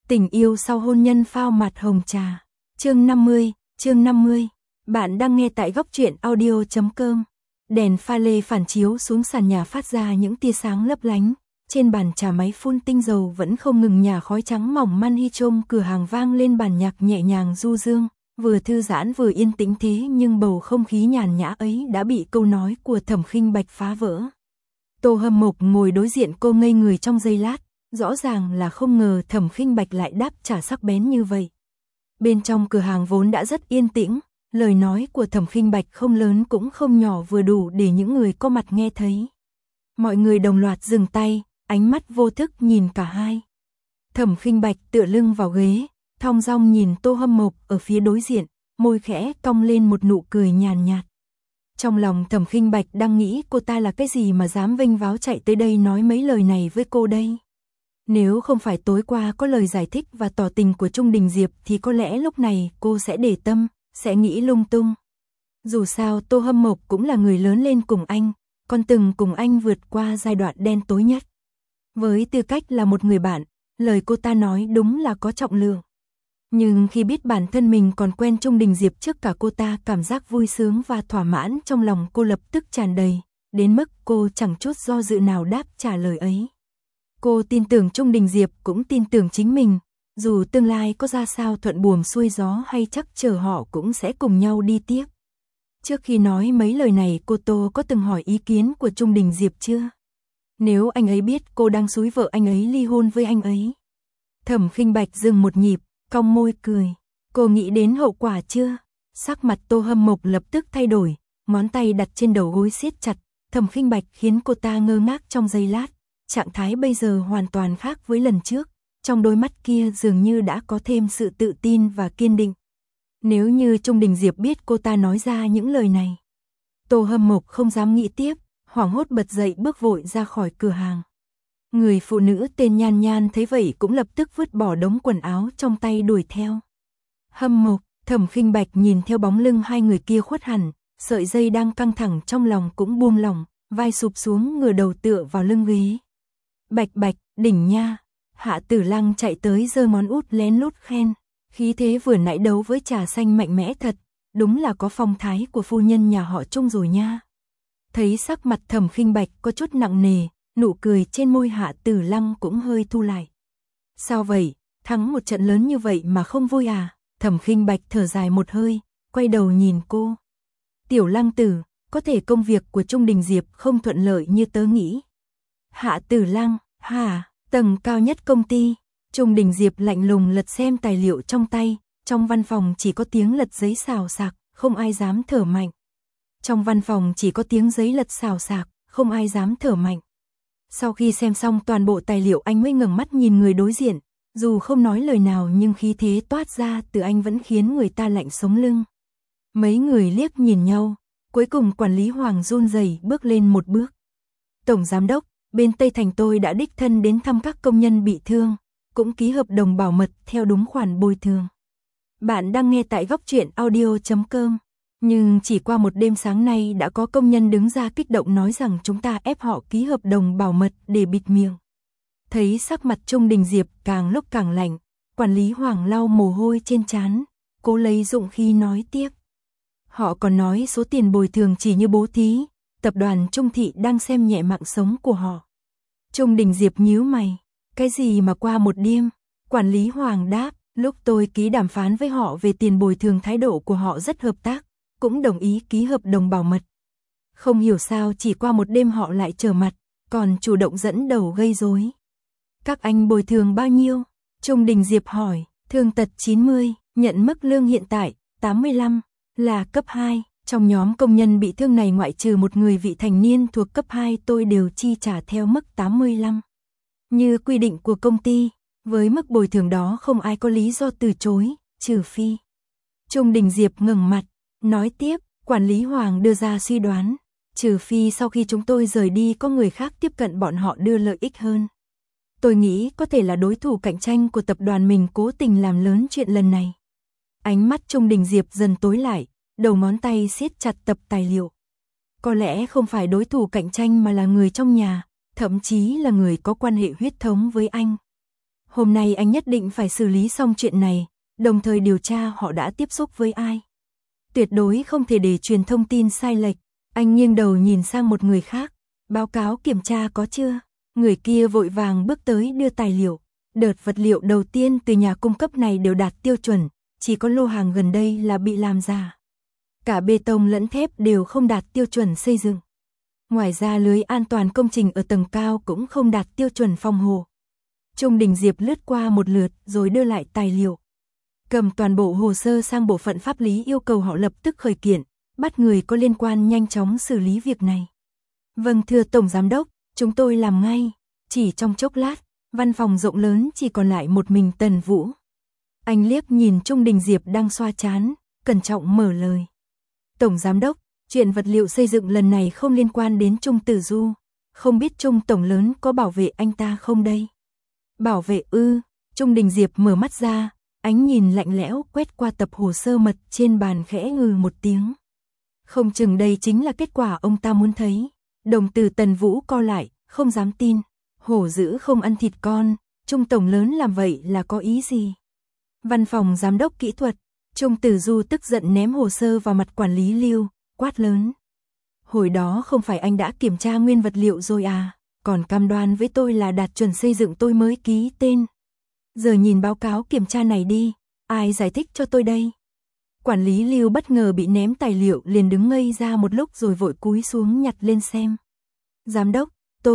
Tình yêu sau hôn nhân phao mặt hồng trà. Chương 50. Bạn đang nghe tại góc truyện audio.com. Đèn pha lê phản chiếu xuống sàn nhà phát ra những tia sáng lấp lánh. Trên bàn trà máy phun tinh dầu vẫn không ngừng nhả khói trắng mỏng man hi trong cửa hàng vang lên bản nhạc nhẹ nhàng du dương. Vừa thư giãn vừa yên tĩnh thế nhưng bầu không khí nhàn nhã ấy đã bị câu nói của Thẩm Khinh Bạch phá vỡ. Tô Hâm Mộc ngồi đối diện cô ngây người trong giây lát. Rõ ràng là không ngờ Thẩm Khinh Bạch lại đáp trả sắc bén như vậy. Bên trong cửa hàng vốn đã rất yên tĩnh, lời nói của Thẩm Khinh Bạch không lớn cũng không nhỏ vừa đủ để những người có mặt nghe thấy. Mọi người đồng loạt dừng tay, ánh mắt vô thức nhìn cả hai. Thẩm Khinh Bạch tựa lưng vào ghế, thong dong nhìn Tô Hâm Mộc ở phía đối diện, môi khẽ cong lên một nụ cười nhàn nhạt. Trong lòng Thẩm Khinh Bạch đang nghĩ cô ta là cái gì mà dám vênh váo chạy tới đây nói mấy lời này với cô đây. Nếu không phải tối qua có lời giải thích và tỏ tình của Trung Đình Diệp thì có lẽ lúc này cô sẽ để tâm, sẽ nghĩ lung tung. Dù sao Tô Hâm Mộc cũng là người lớn lên cùng anh, còn từng cùng anh vượt qua giai đoạn đen tối nhất. Với tư cách là một người bạn, lời cô ta nói đúng là có trọng lượng. Nhưng khi biết bản thân mình còn quen Trung Đình Diệp trước cả cô ta, cảm giác vui sướng và thỏa mãn trong lòng cô lập tức tràn đầy, đến mức cô chẳng chút do dự nào đáp trả lời ấy. Cô tin tưởng Trung Đình Diệp cũng tin tưởng chính mình, dù tương lai có ra sao thuận buồm xuôi gió hay chắc chờ họ cũng sẽ cùng nhau đi tiếp. Trước khi nói mấy lời này cô Tô có từng hỏi ý kiến của Trung Đình Diệp chưa? Nếu anh ấy biết cô đang xúi vợ anh ấy ly hôn với anh ấy. Thẩm Khinh Bạch dừng một nhịp, cong môi cười. Cô nghĩ đến hậu quả chưa? Sắc mặt Tô Hâm Mộc lập tức thay đổi, ngón tay đặt trên đầu gối siết chặt. Thẩm Khinh Bạch khiến cô ta ngơ ngác trong giây lát. Trạng thái bây giờ hoàn toàn khác với lần trước, trong đôi mắt kia dường như đã có thêm sự tự tin và kiên định. Nếu như Trung Đình Diệp biết cô ta nói ra những lời này, Tô Hâm Mộc không dám nghĩ tiếp, hoảng hốt bật dậy bước vội ra khỏi cửa hàng. Người phụ nữ tên Nhan Nhan thấy vậy cũng lập tức vứt bỏ đống quần áo trong tay đuổi theo. Hâm Mộc, Thẩm Khinh Bạch nhìn theo bóng lưng hai người kia khuất hẳn, sợi dây đang căng thẳng trong lòng cũng buông lỏng, vai sụp xuống ngửa đầu tựa vào lưng ghế. Bạch Bạch, đỉnh nha. Hạ Tử Lăng chạy tới giơ ngón út lén lút khen, khí thế vừa nãy đấu với trà xanh mạnh mẽ thật, đúng là có phong thái của phu nhân nhà họ Trung rồi nha. Thấy sắc mặt Thẩm Khinh Bạch có chút nặng nề, nụ cười trên môi Hạ Tử Lăng cũng hơi thu lại. Sao vậy, thắng một trận lớn như vậy mà không vui à? Thẩm Khinh Bạch thở dài một hơi, quay đầu nhìn cô. Tiểu Lăng tử, có thể công việc của Trung Đình Diệp không thuận lợi như tớ nghĩ. Hạ Tử Lăng, hả? Tầng cao nhất công ty. Trung Đình Diệp lạnh lùng lật xem tài liệu trong tay, trong văn phòng chỉ có tiếng lật giấy xào xạc, không ai dám thở mạnh. Trong văn phòng chỉ có tiếng giấy lật xào xạc, không ai dám thở mạnh. Sau khi xem xong toàn bộ tài liệu anh mới ngẩng mắt nhìn người đối diện, dù không nói lời nào nhưng khí thế toát ra từ anh vẫn khiến người ta lạnh sống lưng. Mấy người liếc nhìn nhau, cuối cùng quản lý Hoàng run rẩy bước lên một bước. Tổng giám đốc, bên Tây Thành tôi đã đích thân đến thăm các công nhân bị thương, cũng ký hợp đồng bảo mật theo đúng khoản bồi thường. Bạn đang nghe tại góc truyện audio.com. Nhưng chỉ qua một đêm sáng nay đã có công nhân đứng ra kích động nói rằng chúng ta ép họ ký hợp đồng bảo mật để bịt miệng. Thấy sắc mặt Trung Đình Diệp càng lúc càng lạnh, quản lý Hoàng lau mồ hôi trên trán, cố lấy dũng khí nói tiếp. Họ còn nói số tiền bồi thường chỉ như bố thí, tập đoàn Trung Thị đang xem nhẹ mạng sống của họ. Trung Đình Diệp nhíu mày, cái gì mà qua một đêm? Quản lý Hoàng đáp, lúc tôi ký đàm phán với họ về tiền bồi thường thái độ của họ rất hợp tác, cũng đồng ý ký hợp đồng bảo mật. Không hiểu sao chỉ qua một đêm họ lại trở mặt, còn chủ động dẫn đầu gây rối. Các anh bồi thường bao nhiêu? Trung Đình Diệp hỏi, thương tật 90, nhận mức lương hiện tại 85, là cấp 2. Trong nhóm công nhân bị thương này ngoại trừ một người vị thành niên thuộc cấp 2 tôi đều chi trả theo mức 85. Như quy định của công ty, với mức bồi thường đó không ai có lý do từ chối, trừ phi. Trung Đình Diệp ngẩng mặt, nói tiếp, quản lý Hoàng đưa ra suy đoán, trừ phi sau khi chúng tôi rời đi có người khác tiếp cận bọn họ đưa lợi ích hơn. Tôi nghĩ có thể là đối thủ cạnh tranh của tập đoàn mình cố tình làm lớn chuyện lần này. Ánh mắt Trung Đình Diệp dần tối lại, đầu ngón tay siết chặt tập tài liệu. Có lẽ không phải đối thủ cạnh tranh mà là người trong nhà, thậm chí là người có quan hệ huyết thống với anh. Hôm nay anh nhất định phải xử lý xong chuyện này, đồng thời điều tra họ đã tiếp xúc với ai. Tuyệt đối không thể để truyền thông tin sai lệch. Anh nghiêng đầu nhìn sang một người khác. Báo cáo kiểm tra có chưa? Người kia vội vàng bước tới đưa tài liệu. Đợt vật liệu đầu tiên từ nhà cung cấp này đều đạt tiêu chuẩn, chỉ có lô hàng gần đây là bị làm giả. Cả bê tông lẫn thép đều không đạt tiêu chuẩn xây dựng. Ngoài ra lưới an toàn công trình ở tầng cao cũng không đạt tiêu chuẩn phòng hộ. Trung Đình Diệp lướt qua một lượt rồi đưa lại tài liệu. Cầm toàn bộ hồ sơ sang bộ phận pháp lý yêu cầu họ lập tức khởi kiện, bắt người có liên quan nhanh chóng xử lý việc này. Vâng thưa Tổng Giám đốc, chúng tôi làm ngay. Chỉ trong chốc lát, văn phòng rộng lớn chỉ còn lại một mình Tần Vũ. Anh liếc nhìn Trung Đình Diệp đang xoa trán, cẩn trọng mở lời. Tổng Giám đốc, chuyện vật liệu xây dựng lần này không liên quan đến Trung Tử Du. Không biết Trung Tổng lớn có bảo vệ anh ta không đây? Bảo vệ ư? Trung Đình Diệp mở mắt ra, ánh nhìn lạnh lẽo quét qua tập hồ sơ mật trên bàn khẽ ngừ một tiếng. Không chừng đây chính là kết quả ông ta muốn thấy. Đồng tử Tần Vũ co lại, không dám tin. Hổ dữ không ăn thịt con, Trung Tổng lớn làm vậy là có ý gì? Văn phòng Giám đốc kỹ thuật, Trung Tử Du tức giận ném hồ sơ vào mặt quản lý Lưu, quát lớn. Hồi đó không phải anh đã kiểm tra nguyên vật liệu rồi à, còn cam đoan với tôi là đạt chuẩn xây dựng tôi mới ký tên. Giờ nhìn báo cáo kiểm tra này đi, ai giải thích cho tôi đây? Quản lý Lưu bất ngờ bị ném tài liệu liền đứng ngây ra một lúc rồi vội cúi xuống nhặt lên xem. Giám đốc,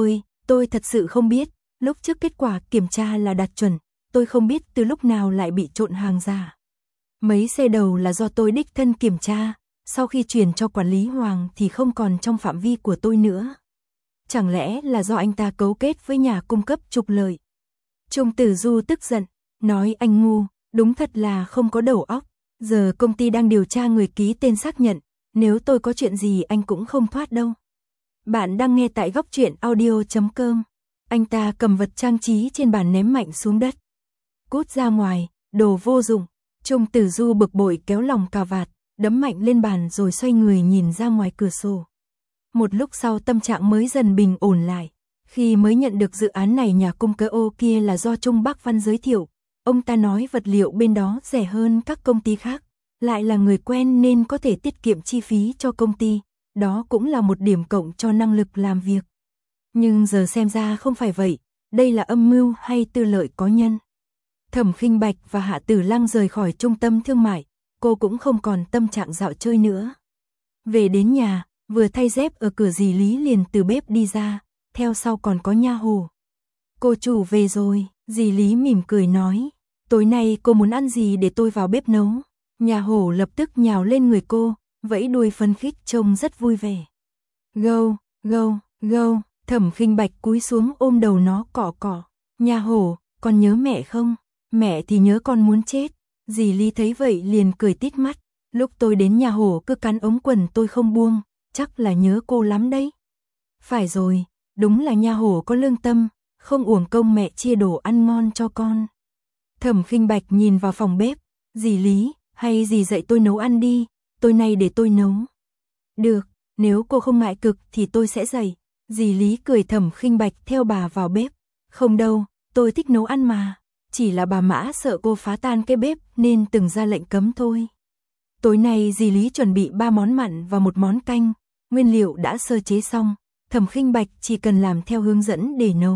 tôi thật sự không biết, lúc trước kết quả kiểm tra là đạt chuẩn, tôi không biết từ lúc nào lại bị trộn hàng giả. Mấy xe đầu là do tôi đích thân kiểm tra, sau khi chuyển cho quản lý Hoàng thì không còn trong phạm vi của tôi nữa. Chẳng lẽ là do anh ta cấu kết với nhà cung cấp trục lợi? Trung Tử Du tức giận, nói anh ngu, đúng thật là không có đầu óc. Giờ công ty đang điều tra người ký tên xác nhận, nếu tôi có chuyện gì anh cũng không thoát đâu. Bạn đang nghe tại góc truyện audio.com. Anh ta cầm vật trang trí trên bàn ném mạnh xuống đất. Cút ra ngoài, đồ vô dụng. Trung Tử Du bực bội kéo lòng cà vạt, đấm mạnh lên bàn rồi xoay người nhìn ra ngoài cửa sổ. Một lúc sau tâm trạng mới dần bình ổn lại. Khi mới nhận được dự án này nhà cung cấp ô kia là do Trung Bắc Văn giới thiệu. Ông ta nói vật liệu bên đó rẻ hơn các công ty khác. Lại là người quen nên có thể tiết kiệm chi phí cho công ty. Đó cũng là một điểm cộng cho năng lực làm việc. Nhưng giờ xem ra không phải vậy. Đây là âm mưu hay tư lợi có nhân. Thẩm Khinh Bạch và Hạ Tử Lăng rời khỏi trung tâm thương mại. Cô cũng không còn tâm trạng dạo chơi nữa. Về đến nhà, vừa thay dép ở cửa dì Lý liền từ bếp đi ra. Theo sau còn có nha hồ. Cô chủ về rồi, dì Lý mỉm cười nói. Tối nay cô muốn ăn gì để tôi vào bếp nấu. Nha hồ lập tức nhào lên người cô, vẫy đuôi phấn khích trông rất vui vẻ. Gâu, gâu, gâu, Thẩm Khinh Bạch cúi xuống ôm đầu nó cọ cọ. Nha hồ, con nhớ mẹ không? Mẹ thì nhớ con muốn chết. Dì Lý thấy vậy liền cười tít mắt. Lúc tôi đến nhà hồ cứ cắn ống quần tôi không buông, chắc là nhớ cô lắm đấy. Phải rồi, đúng là nha hồ có lương tâm, không uổng công mẹ chia đồ ăn ngon cho con. Thẩm Khinh Bạch nhìn vào phòng bếp. Dì Lý, hay dì dạy tôi nấu ăn đi, tối nay để tôi nấu. Được, nếu cô không ngại cực thì tôi sẽ dạy. Dì Lý cười. Thẩm Khinh Bạch theo bà vào bếp. Không đâu, tôi thích nấu ăn mà. Chỉ là bà Mã sợ cô phá tan cái bếp nên từng ra lệnh cấm thôi. Tối nay dì Lý chuẩn bị 3 món mặn và 1 món canh. Nguyên liệu đã sơ chế xong. Thẩm Khinh Bạch chỉ cần làm theo hướng dẫn để nấu.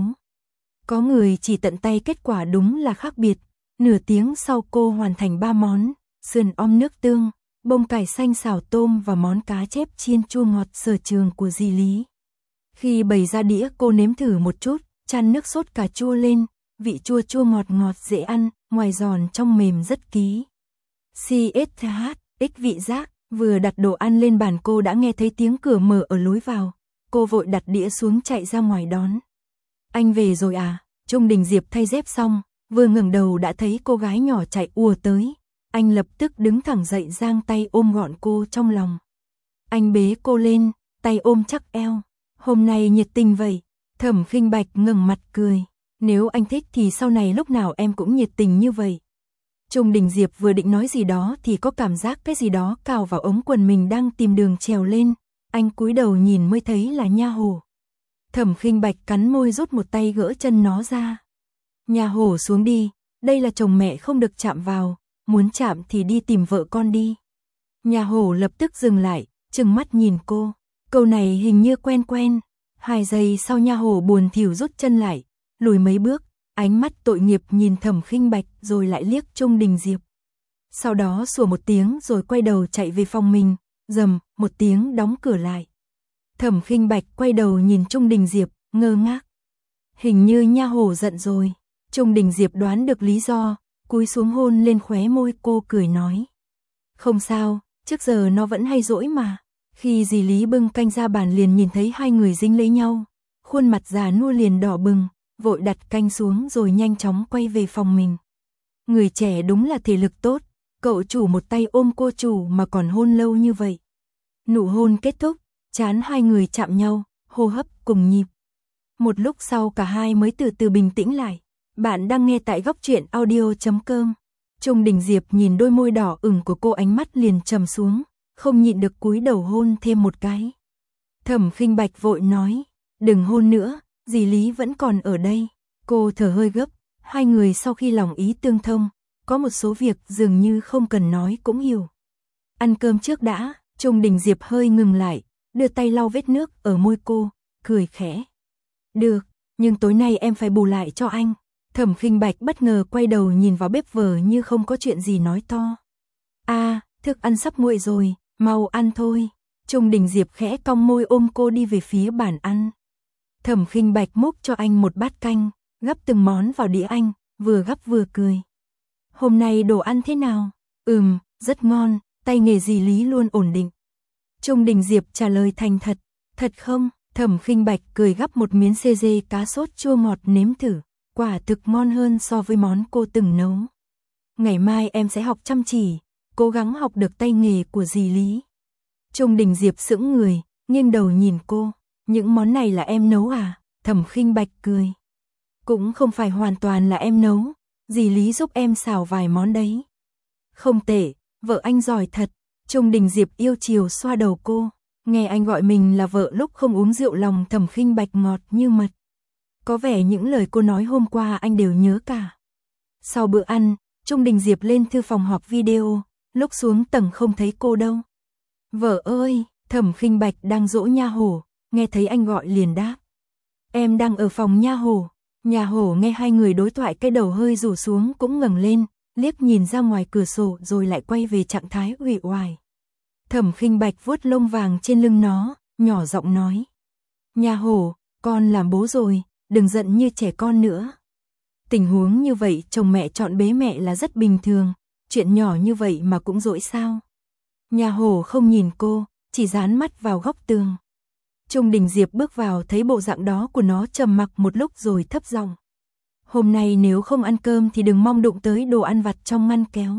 Có người chỉ tận tay kết quả đúng là khác biệt. Nửa tiếng sau cô hoàn thành 3 món. Sườn om nước tương, bông cải xanh xào tôm và món cá chép chiên chua ngọt sở trường của dì Lý. Khi bày ra đĩa cô nếm thử một chút, chan nước sốt cà chua lên, vị chua chua ngọt ngọt dễ ăn, ngoài giòn trong mềm rất ký. CSH, vị giác, vừa đặt đồ ăn lên bàn cô đã nghe thấy tiếng cửa mở ở lối vào. Cô vội đặt đĩa xuống chạy ra ngoài đón. Anh về rồi à? Trung Đình Diệp thay dép xong, vừa ngẩng đầu đã thấy cô gái nhỏ chạy ùa tới. Anh lập tức đứng thẳng dậy giang tay ôm gọn cô trong lòng. Anh bế cô lên, tay ôm chắc eo. Hôm nay nhiệt tình vậy. Thẩm Khinh Bạch ngẩng mặt cười. Nếu anh thích thì sau này lúc nào em cũng nhiệt tình như vậy. Trung Đình Diệp vừa định nói gì đó thì có cảm giác cái gì đó cào vào ống quần mình đang tìm đường trèo lên. Anh cúi đầu nhìn mới thấy là nha hồ. Thẩm Khinh Bạch cắn môi rút một tay gỡ chân nó ra. Nhà hổ xuống đi, đây là chồng mẹ không được chạm vào, muốn chạm thì đi tìm vợ con đi. Nhà hổ lập tức dừng lại, trừng mắt nhìn cô. Câu này hình như quen quen. 2 giây sau nhà hổ buồn thỉu rút chân lại, lùi mấy bước, ánh mắt tội nghiệp nhìn Thẩm Khinh Bạch rồi lại liếc Trung Đình Diệp. Sau đó sủa một tiếng rồi quay đầu chạy về phòng mình, rầm một tiếng đóng cửa lại. Thẩm Khinh Bạch quay đầu nhìn Trung Đình Diệp, ngơ ngác. Hình như nha hổ giận rồi. Trung Đình Diệp đoán được lý do, cúi xuống hôn lên khóe môi cô cười nói. Không sao, trước giờ nó vẫn hay dỗi mà. Khi dì Lý bưng canh ra bàn liền nhìn thấy hai người dính lấy nhau. Khuôn mặt già nua liền đỏ bừng, vội đặt canh xuống rồi nhanh chóng quay về phòng mình. Người trẻ đúng là thể lực tốt, cậu chủ một tay ôm cô chủ mà còn hôn lâu như vậy. Nụ hôn kết thúc, trán hai người chạm nhau, hô hấp cùng nhịp. Một lúc sau cả hai mới từ từ bình tĩnh lại. Bạn đang nghe tại góc truyện audio.com. Trung Đình Diệp nhìn đôi môi đỏ ửng của cô, ánh mắt liền trầm xuống, không nhịn được cúi đầu hôn thêm một cái. Thẩm Khinh Bạch vội nói, đừng hôn nữa, dì Lý vẫn còn ở đây. Cô thở hơi gấp, hai người sau khi lòng ý tương thông, có một số việc dường như không cần nói cũng hiểu. Ăn cơm trước đã. Trung Đình Diệp hơi ngừng lại, đưa tay lau vết nước ở môi cô, cười khẽ. Được, nhưng tối nay em phải bù lại cho anh. Thẩm Khinh Bạch bất ngờ quay đầu nhìn vào bếp vờ như không có chuyện gì nói to. Thức ăn sắp nguội rồi, mau ăn thôi. Trung Đình Diệp khẽ cong môi ôm cô đi về phía bàn ăn. Thẩm Khinh Bạch múc cho anh một bát canh, gắp từng món vào đĩa anh, vừa gắp vừa cười. Hôm nay đồ ăn thế nào? Rất ngon, tay nghề dì Lý luôn ổn định. Trung Đình Diệp trả lời thành thật. Thật không? Thẩm Khinh Bạch cười gắp một miếng xê dê cá sốt chua ngọt nếm thử, quả thực ngon hơn so với món cô từng nấu. Ngày mai em sẽ học chăm chỉ, cố gắng học được tay nghề của dì Lý. Trung Đình Diệp sững người, nghiêng đầu nhìn cô. Những món này là em nấu à? Thẩm Khinh Bạch cười. Cũng không phải hoàn toàn là em nấu, dì Lý giúp em xào vài món đấy. Không tệ, vợ anh giỏi thật. Trung Đình Diệp yêu chiều xoa đầu cô. Nghe anh gọi mình là vợ lúc không uống rượu, lòng Thẩm Khinh Bạch ngọt như mật. Có vẻ những lời cô nói hôm qua anh đều nhớ cả. Sau bữa ăn, Trung Đình Diệp lên thư phòng họp video, lúc xuống tầng không thấy cô đâu. Vợ ơi, Thẩm Khinh Bạch đang dỗ nha hổ, nghe thấy anh gọi liền đáp. Em đang ở phòng nha hổ. Nha hổ nghe hai người đối thoại cái đầu hơi rủ xuống cũng ngẩng lên, liếc nhìn ra ngoài cửa sổ rồi lại quay về trạng thái uể oải. Thẩm Khinh Bạch vuốt lông vàng trên lưng nó, nhỏ giọng nói. Nha hổ, con làm bố rồi, đừng giận như trẻ con nữa. Tình huống như vậy chồng mẹ chọn bế mẹ là rất bình thường, chuyện nhỏ như vậy mà cũng dỗi sao. Nha hổ không nhìn cô, chỉ dán mắt vào góc tường. Trung Đình Diệp bước vào thấy bộ dạng đó của nó, trầm mặc một lúc rồi thấp giọng. Hôm nay nếu không ăn cơm thì đừng mong đụng tới đồ ăn vặt trong ngăn kéo.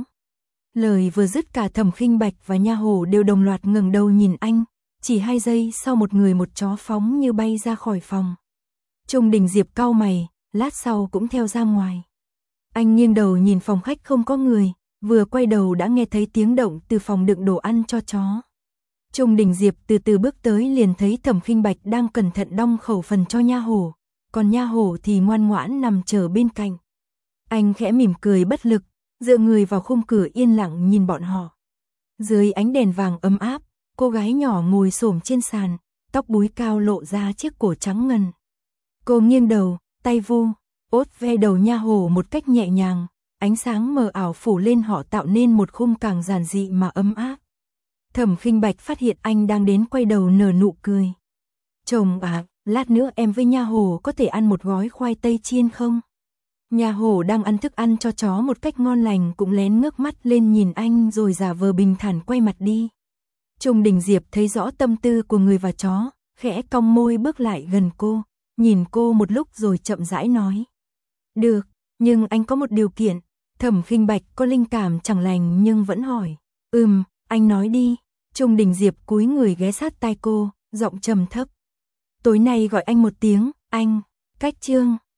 Lời vừa dứt cả Thẩm Khinh Bạch và nha hổ đều đồng loạt ngẩng đầu nhìn anh, chỉ 2 giây sau một người một chó phóng như bay ra khỏi phòng. Trung Đình Diệp cau mày, lát sau cũng theo ra ngoài. Anh nghiêng đầu nhìn phòng khách không có người, vừa quay đầu đã nghe thấy tiếng động từ phòng đựng đồ ăn cho chó. Trung Đình Diệp từ từ bước tới liền thấy Thẩm Khinh Bạch đang cẩn thận đong khẩu phần cho nha hổ, còn nha hổ thì ngoan ngoãn nằm chờ bên cạnh. Anh khẽ mỉm cười bất lực, dựa người vào khung cửa yên lặng nhìn bọn họ. Dưới ánh đèn vàng ấm áp, cô gái nhỏ ngồi xổm trên sàn, tóc búi cao lộ ra chiếc cổ trắng ngần. Cô nghiêng đầu, tay vu, ốt ve đầu nha hổ một cách nhẹ nhàng, ánh sáng mờ ảo phủ lên họ tạo nên một khung càng giản dị mà ấm áp. Thẩm Khinh Bạch phát hiện anh đang đến quay đầu nở nụ cười. Chồng à, lát nữa em với nha hổ có thể ăn một gói khoai tây chiên không? Nha hổ đang ăn thức ăn cho chó một cách ngon lành cũng lén ngước mắt lên nhìn anh rồi giả vờ bình thản quay mặt đi. Trung Đình Diệp thấy rõ tâm tư của người và chó, khẽ cong môi bước lại gần cô, nhìn cô một lúc rồi chậm rãi nói. Được, nhưng anh có một điều kiện. Thẩm Khinh Bạch có linh cảm chẳng lành nhưng vẫn hỏi. Anh nói đi. Trung Đình Diệp cúi người ghé sát tai cô, giọng trầm thấp. Tối nay gọi anh một tiếng, anh. Cách chương.